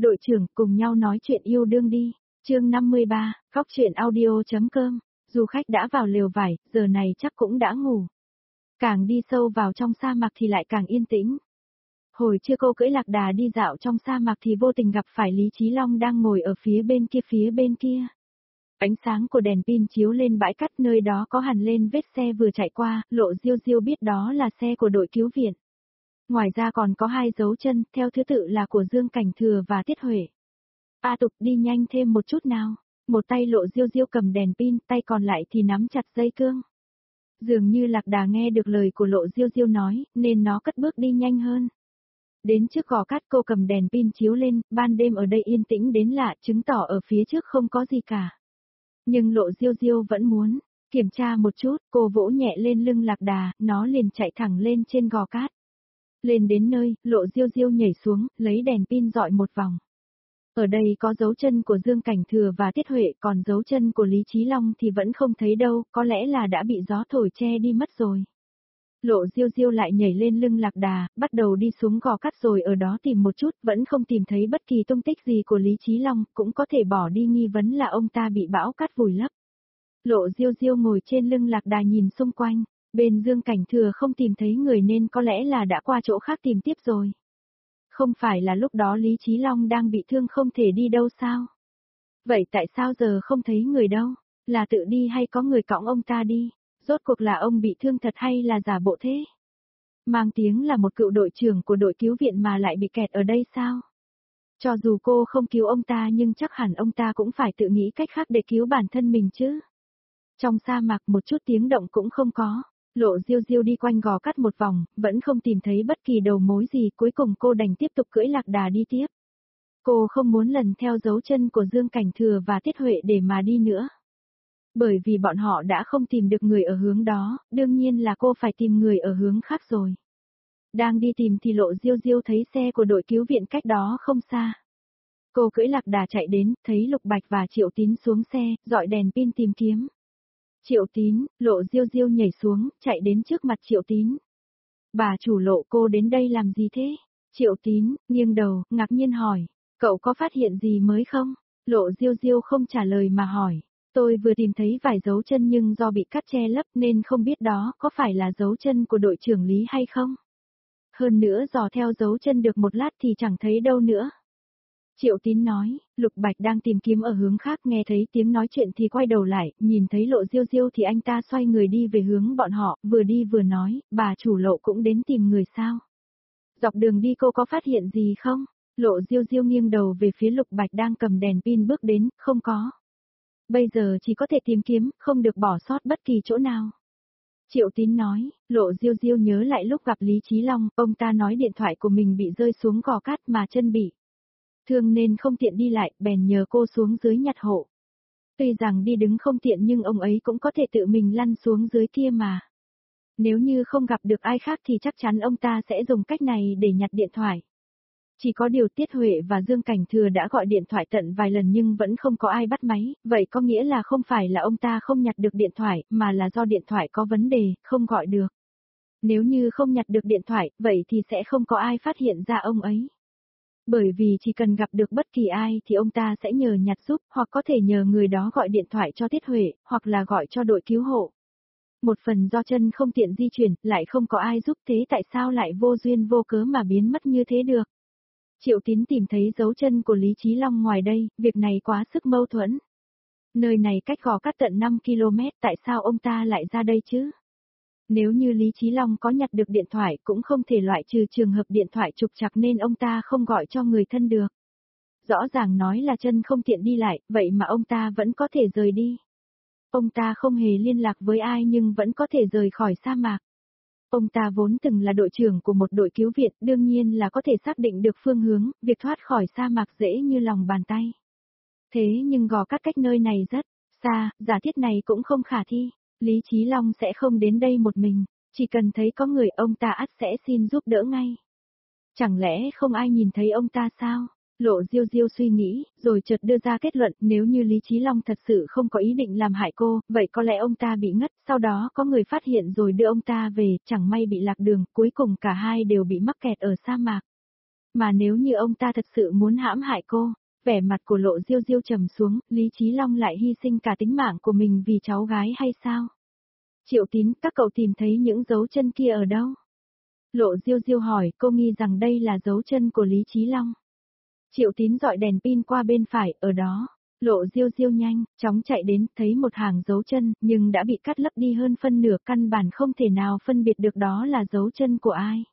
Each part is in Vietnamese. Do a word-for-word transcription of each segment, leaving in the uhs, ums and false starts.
Đội trưởng, cùng nhau nói chuyện yêu đương đi. Chương năm mươi ba, Cóc truyện audio.com. Du khách đã vào lều vải, giờ này chắc cũng đã ngủ. Càng đi sâu vào trong sa mạc thì lại càng yên tĩnh. Hồi trưa cô cưỡi lạc đà đi dạo trong sa mạc thì vô tình gặp phải Lý Chí Long đang ngồi ở phía bên kia phía bên kia. Ánh sáng của đèn pin chiếu lên bãi cát, nơi đó có hằn lên vết xe vừa chạy qua, Lộ Diêu Diêu biết đó là xe của đội cứu viện. Ngoài ra còn có hai dấu chân, theo thứ tự là của Dương Cảnh Thừa và Tiết Huệ. A Tục, đi nhanh thêm một chút nào. Một tay Lộ Diêu Diêu cầm đèn pin, tay còn lại thì nắm chặt dây cương. Dường như lạc đà nghe được lời của Lộ Diêu Diêu nói, nên nó cất bước đi nhanh hơn. Đến trước gò cát, cô cầm đèn pin chiếu lên, ban đêm ở đây yên tĩnh đến lạ, chứng tỏ ở phía trước không có gì cả. Nhưng Lộ Diêu Diêu vẫn muốn kiểm tra một chút, cô vỗ nhẹ lên lưng lạc đà, nó liền chạy thẳng lên trên gò cát. Lên đến nơi, Lộ Diêu Diêu nhảy xuống, lấy đèn pin dọi một vòng. Ở đây có dấu chân của Dương Cảnh Thừa và Tiết Huệ, còn dấu chân của Lý Chí Long thì vẫn không thấy đâu, có lẽ là đã bị gió thổi che đi mất rồi. Lộ Diêu Diêu lại nhảy lên lưng lạc đà, bắt đầu đi xuống gò cát rồi ở đó tìm một chút, vẫn không tìm thấy bất kỳ tung tích gì của Lý Chí Long, cũng có thể bỏ đi nghi vấn là ông ta bị bão cát vùi lấp. Lộ Diêu Diêu ngồi trên lưng lạc đà nhìn xung quanh, bên Dương Cảnh Thừa không tìm thấy người nên có lẽ là đã qua chỗ khác tìm tiếp rồi. Không phải là lúc đó Lý Chí Long đang bị thương không thể đi đâu sao? Vậy tại sao giờ không thấy người đâu? Là tự đi hay có người cõng ông ta đi? Rốt cuộc là ông bị thương thật hay là giả bộ thế? Mang tiếng là một cựu đội trưởng của đội cứu viện mà lại bị kẹt ở đây sao? Cho dù cô không cứu ông ta nhưng chắc hẳn ông ta cũng phải tự nghĩ cách khác để cứu bản thân mình chứ. Trong sa mạc một chút tiếng động cũng không có. Lộ Diêu Diêu đi quanh gò cát một vòng, vẫn không tìm thấy bất kỳ đầu mối gì, cuối cùng cô đành tiếp tục cưỡi lạc đà đi tiếp. Cô không muốn lần theo dấu chân của Dương Cảnh Thừa và Tiết Huệ để mà đi nữa. Bởi vì bọn họ đã không tìm được người ở hướng đó, đương nhiên là cô phải tìm người ở hướng khác rồi. Đang đi tìm thì Lộ Diêu Diêu thấy xe của đội cứu viện cách đó không xa. Cô cưỡi lạc đà chạy đến, thấy Lục Bạch và Triệu Tín xuống xe, dọi đèn pin tìm kiếm. Triệu Tín, Lộ Diêu Diêu nhảy xuống, chạy đến trước mặt Triệu Tín. Bà chủ Lộ, cô đến đây làm gì thế? Triệu Tín, nghiêng đầu, ngạc nhiên hỏi, cậu có phát hiện gì mới không? Lộ Diêu Diêu không trả lời mà hỏi, tôi vừa tìm thấy vài dấu chân nhưng do bị cát che lấp nên không biết đó có phải là dấu chân của đội trưởng Lý hay không? Hơn nữa dò theo dấu chân được một lát thì chẳng thấy đâu nữa. Triệu Tín nói, Lục Bạch đang tìm kiếm ở hướng khác, nghe thấy tiếng nói chuyện thì quay đầu lại, nhìn thấy Lộ Diêu Diêu thì anh ta xoay người đi về hướng bọn họ, vừa đi vừa nói, bà chủ Lộ cũng đến tìm người sao? Dọc đường đi cô có phát hiện gì không? Lộ Diêu Diêu nghiêng đầu về phía Lục Bạch đang cầm đèn pin bước đến, không có. Bây giờ chỉ có thể tìm kiếm, không được bỏ sót bất kỳ chỗ nào. Triệu Tín nói, Lộ Diêu Diêu nhớ lại lúc gặp Lý Chí Long, ông ta nói điện thoại của mình bị rơi xuống gò cát mà chân bị thương nên không tiện đi lại, bèn nhờ cô xuống dưới nhặt hộ. Tuy rằng đi đứng không tiện nhưng ông ấy cũng có thể tự mình lăn xuống dưới kia mà. Nếu như không gặp được ai khác thì chắc chắn ông ta sẽ dùng cách này để nhặt điện thoại. Chỉ có điều Tiết Huệ và Dương Cảnh Thừa đã gọi điện thoại tận vài lần nhưng vẫn không có ai bắt máy, vậy có nghĩa là không phải là ông ta không nhặt được điện thoại, mà là do điện thoại có vấn đề, không gọi được. Nếu như không nhặt được điện thoại, vậy thì sẽ không có ai phát hiện ra ông ấy. Bởi vì chỉ cần gặp được bất kỳ ai thì ông ta sẽ nhờ nhặt giúp, hoặc có thể nhờ người đó gọi điện thoại cho Tiết Huệ, hoặc là gọi cho đội cứu hộ. Một phần do chân không tiện di chuyển, lại không có ai giúp, thế tại sao lại vô duyên vô cớ mà biến mất như thế được? Triệu Tín tìm thấy dấu chân của Lý Chí Long ngoài đây, việc này quá sức mâu thuẫn. Nơi này cách gò cát tận năm ki lô mét, tại sao ông ta lại ra đây chứ? Nếu như Lý Chí Long có nhặt được điện thoại cũng không thể loại trừ trường hợp điện thoại trục trặc nên ông ta không gọi cho người thân được. Rõ ràng nói là chân không tiện đi lại, vậy mà ông ta vẫn có thể rời đi. Ông ta không hề liên lạc với ai nhưng vẫn có thể rời khỏi sa mạc. Ông ta vốn từng là đội trưởng của một đội cứu viện, đương nhiên là có thể xác định được phương hướng, việc thoát khỏi sa mạc dễ như lòng bàn tay. Thế nhưng gò cát cách nơi này rất xa, giả thiết này cũng không khả thi. Lý Chí Long sẽ không đến đây một mình, chỉ cần thấy có người ông ta ắt sẽ xin giúp đỡ ngay. Chẳng lẽ không ai nhìn thấy ông ta sao? Lộ Diêu Diêu suy nghĩ, rồi chợt đưa ra kết luận, nếu như Lý Chí Long thật sự không có ý định làm hại cô, vậy có lẽ ông ta bị ngất, sau đó có người phát hiện rồi đưa ông ta về, chẳng may bị lạc đường, cuối cùng cả hai đều bị mắc kẹt ở sa mạc. Mà nếu như ông ta thật sự muốn hãm hại cô, vẻ mặt của Lộ Diêu Diêu trầm xuống, Lý Chí Long lại hy sinh cả tính mạng của mình vì cháu gái hay sao? Triệu Tín, các cậu tìm thấy những dấu chân kia ở đâu? Lộ Diêu Diêu hỏi, cô nghi rằng đây là dấu chân của Lý Chí Long. Triệu Tín dọi đèn pin qua bên phải, ở đó. Lộ Diêu Diêu nhanh, chóng chạy đến, thấy một hàng dấu chân, nhưng đã bị cắt lấp đi hơn phân nửa, căn bản không thể nào phân biệt được đó là dấu chân của ai.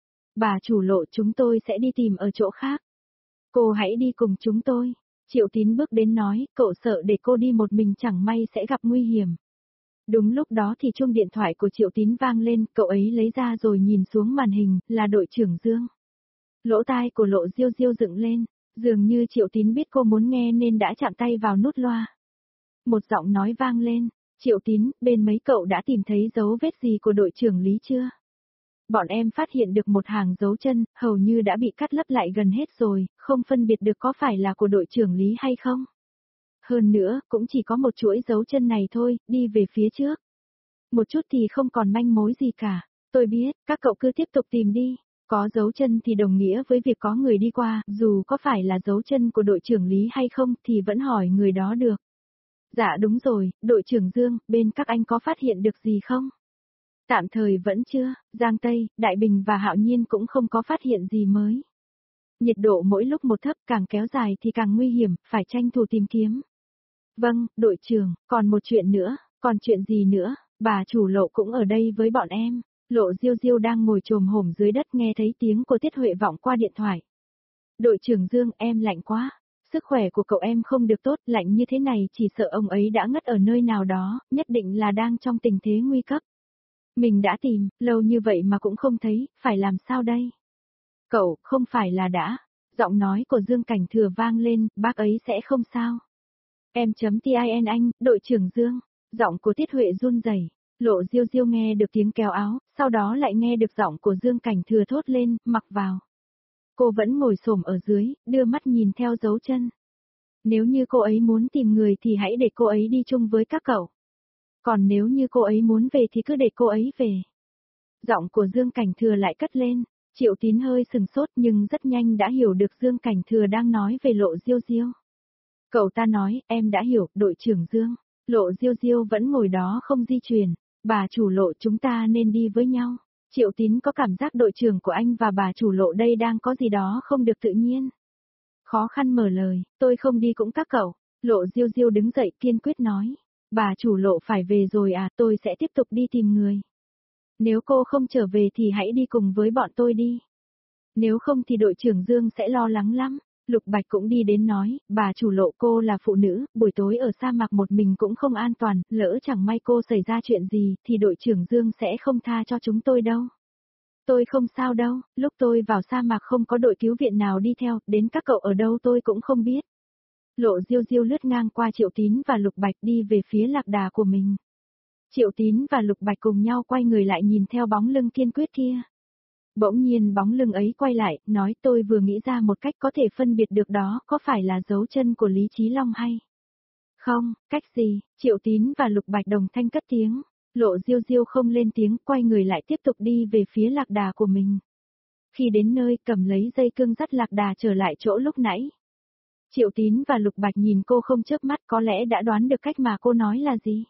Bà chủ Lộ, chúng tôi sẽ đi tìm ở chỗ khác. Cô hãy đi cùng chúng tôi. Triệu Tín bước đến nói, cậu sợ để cô đi một mình chẳng may sẽ gặp nguy hiểm. Đúng lúc đó thì chuông điện thoại của Triệu Tín vang lên, cậu ấy lấy ra rồi nhìn xuống màn hình, là đội trưởng Dương. Lỗ tai của Lộ Diêu Diêu dựng lên, dường như Triệu Tín biết cô muốn nghe nên đã chạm tay vào nút loa. Một giọng nói vang lên, Triệu Tín, bên mấy cậu đã tìm thấy dấu vết gì của đội trưởng Lý chưa? Bọn em phát hiện được một hàng dấu chân, hầu như đã bị cắt lấp lại gần hết rồi, không phân biệt được có phải là của đội trưởng Lý hay không. Hơn nữa, cũng chỉ có một chuỗi dấu chân này thôi, đi về phía trước. Một chút thì không còn manh mối gì cả. Tôi biết, các cậu cứ tiếp tục tìm đi. Có dấu chân thì đồng nghĩa với việc có người đi qua, dù có phải là dấu chân của đội trưởng Lý hay không thì vẫn hỏi người đó được. Dạ đúng rồi, đội trưởng Dương, bên các anh có phát hiện được gì không? Tạm thời vẫn chưa, Giang Tây, Đại Bình và Hạo Nhiên cũng không có phát hiện gì mới. Nhiệt độ mỗi lúc một thấp, càng kéo dài thì càng nguy hiểm, phải tranh thủ tìm kiếm. Vâng, đội trưởng, còn một chuyện nữa, còn chuyện gì nữa, bà chủ Lộ cũng ở đây với bọn em. Lộ Diêu Diêu đang ngồi chồm hổm dưới đất nghe thấy tiếng của Tiết Huệ vọng qua điện thoại. Đội trưởng Dương, em lạnh quá, sức khỏe của cậu em không được tốt, lạnh như thế này chỉ sợ ông ấy đã ngất ở nơi nào đó, nhất định là đang trong tình thế nguy cấp. Mình đã tìm, lâu như vậy mà cũng không thấy, phải làm sao đây? Cậu, không phải là đã, giọng nói của Dương Cảnh Thừa vang lên, bác ấy sẽ không sao. Em chấm tin anh, đội trưởng Dương, giọng của Tiết Huệ run rẩy. Lộ Diêu Diêu nghe được tiếng kéo áo, sau đó lại nghe được giọng của Dương Cảnh Thừa thốt lên, mặc vào. Cô vẫn ngồi xổm ở dưới, đưa mắt nhìn theo dấu chân. Nếu như cô ấy muốn tìm người thì hãy để cô ấy đi chung với các cậu. Còn nếu như cô ấy muốn về thì cứ để cô ấy về. Giọng của Dương Cảnh Thừa lại cất lên, Triệu Tín hơi sừng sốt nhưng rất nhanh đã hiểu được Dương Cảnh Thừa đang nói về Lộ Diêu Diêu. Cậu ta nói, em đã hiểu, đội trưởng Dương. Lộ Diêu Diêu vẫn ngồi đó không di chuyển. Bà chủ Lộ, chúng ta nên đi với nhau. Triệu Tín có cảm giác đội trưởng của anh và bà chủ Lộ đây đang có gì đó không được tự nhiên. Khó khăn mở lời, tôi không đi cũng các cậu. Lộ Diêu Diêu đứng dậy kiên quyết nói. Bà chủ Lộ phải về rồi à, tôi sẽ tiếp tục đi tìm người. Nếu cô không trở về thì hãy đi cùng với bọn tôi đi. Nếu không thì đội trưởng Dương sẽ lo lắng lắm. Lục Bạch cũng đi đến nói, bà chủ Lộ, cô là phụ nữ, buổi tối ở sa mạc một mình cũng không an toàn, lỡ chẳng may cô xảy ra chuyện gì, thì đội trưởng Dương sẽ không tha cho chúng tôi đâu. Tôi không sao đâu, lúc tôi vào sa mạc không có đội cứu viện nào đi theo, đến các cậu ở đâu tôi cũng không biết. Lộ Diêu Diêu lướt ngang qua Triệu Tín và Lục Bạch đi về phía lạc đà của mình. Triệu Tín và Lục Bạch cùng nhau quay người lại nhìn theo bóng lưng kiên quyết kia. Bỗng nhiên bóng lưng ấy quay lại, nói tôi vừa nghĩ ra một cách có thể phân biệt được đó, có phải là dấu chân của Lý Chí Long hay? Không, cách gì? Triệu Tín và Lục Bạch đồng thanh cất tiếng. Lộ Diêu Diêu không lên tiếng, quay người lại tiếp tục đi về phía lạc đà của mình. Khi đến nơi, cầm lấy dây cương dắt lạc đà trở lại chỗ lúc nãy. Triệu Tín và Lục Bạch nhìn cô không chớp mắt, có lẽ đã đoán được cách mà cô nói là gì.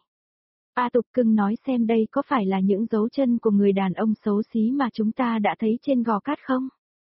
A Tục Cưng nói xem đây có phải là những dấu chân của người đàn ông xấu xí mà chúng ta đã thấy trên gò cát không?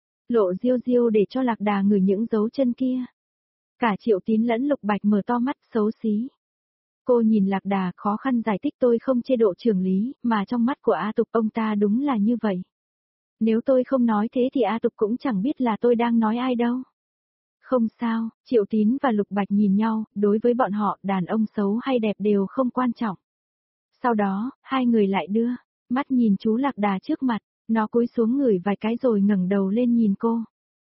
Lộ Diêu Diêu để cho lạc đà ngửi những dấu chân kia. Cả Triệu Tín lẫn Lục Bạch mở to mắt, xấu xí. Cô nhìn lạc đà, khó khăn giải thích, tôi không chê độ trưởng Lý, mà trong mắt của A Tục ông ta đúng là như vậy. Nếu tôi không nói thế thì A Tục cũng chẳng biết là tôi đang nói ai đâu. Không sao, Triệu Tín và Lục Bạch nhìn nhau, đối với bọn họ, đàn ông xấu hay đẹp đều không quan trọng. Sau đó, hai người lại đưa mắt nhìn chú lạc đà trước mặt, nó cúi xuống ngửi vài cái rồi ngẩng đầu lên nhìn cô.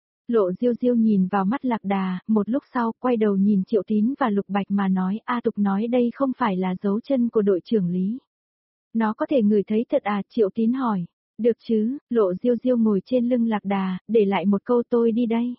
Lộ Diêu Diêu nhìn vào mắt lạc đà, một lúc sau quay đầu nhìn Triệu Tín và Lục Bạch mà nói, A Tục nói đây không phải là dấu chân của đội trưởng Lý. Nó có thể ngửi thấy thật à? Triệu Tín hỏi. Được chứ, Lộ Diêu Diêu ngồi trên lưng lạc đà, để lại một câu tôi đi đây.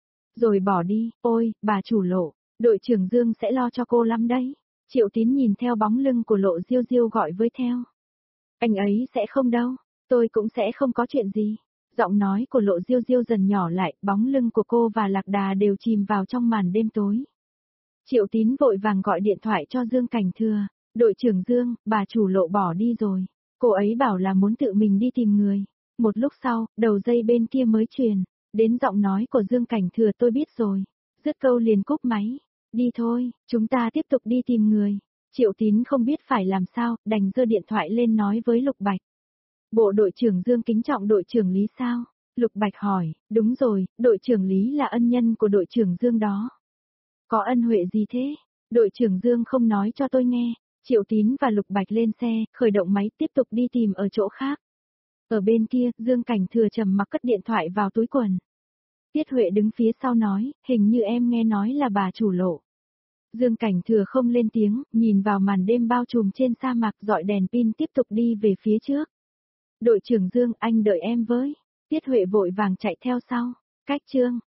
Rồi bỏ đi, ôi, bà chủ Lộ, đội trưởng Dương sẽ lo cho cô lắm đấy. Triệu Tín nhìn theo bóng lưng của Lộ Diêu Diêu gọi với theo. Anh ấy sẽ không đâu, tôi cũng sẽ không có chuyện gì. Giọng nói của Lộ Diêu Diêu dần nhỏ lại, bóng lưng của cô và Lạc Đà đều chìm vào trong màn đêm tối. Triệu Tín vội vàng gọi điện thoại cho Dương Cảnh Thừa, đội trưởng Dương, bà chủ Lộ bỏ đi rồi. Cô ấy bảo là muốn tự mình đi tìm người. Một lúc sau, đầu dây bên kia mới truyền, đến giọng nói của Dương Cảnh Thừa tôi biết rồi. Dứt câu liền cúp máy. Đi thôi, chúng ta tiếp tục đi tìm người. Triệu Tín không biết phải làm sao, đành giơ điện thoại lên nói với Lục Bạch. Bộ đội trưởng Dương kính trọng đội trưởng Lý sao? Lục Bạch hỏi, đúng rồi, đội trưởng Lý là ân nhân của đội trưởng Dương đó. Có ân huệ gì thế? Đội trưởng Dương không nói cho tôi nghe. Triệu Tín và Lục Bạch lên xe, khởi động máy tiếp tục đi tìm ở chỗ khác. Ở bên kia, Dương Cảnh Thừa trầm mặc cất điện thoại vào túi quần. Tiết Huệ đứng phía sau nói, hình như em nghe nói là bà chủ Lộ. Dương Cảnh Thừa không lên tiếng, nhìn vào màn đêm bao trùm trên sa mạc dọi đèn pin tiếp tục đi về phía trước. Đội trưởng Dương, anh đợi em với. Tiết Huệ vội vàng chạy theo sau. Cách chương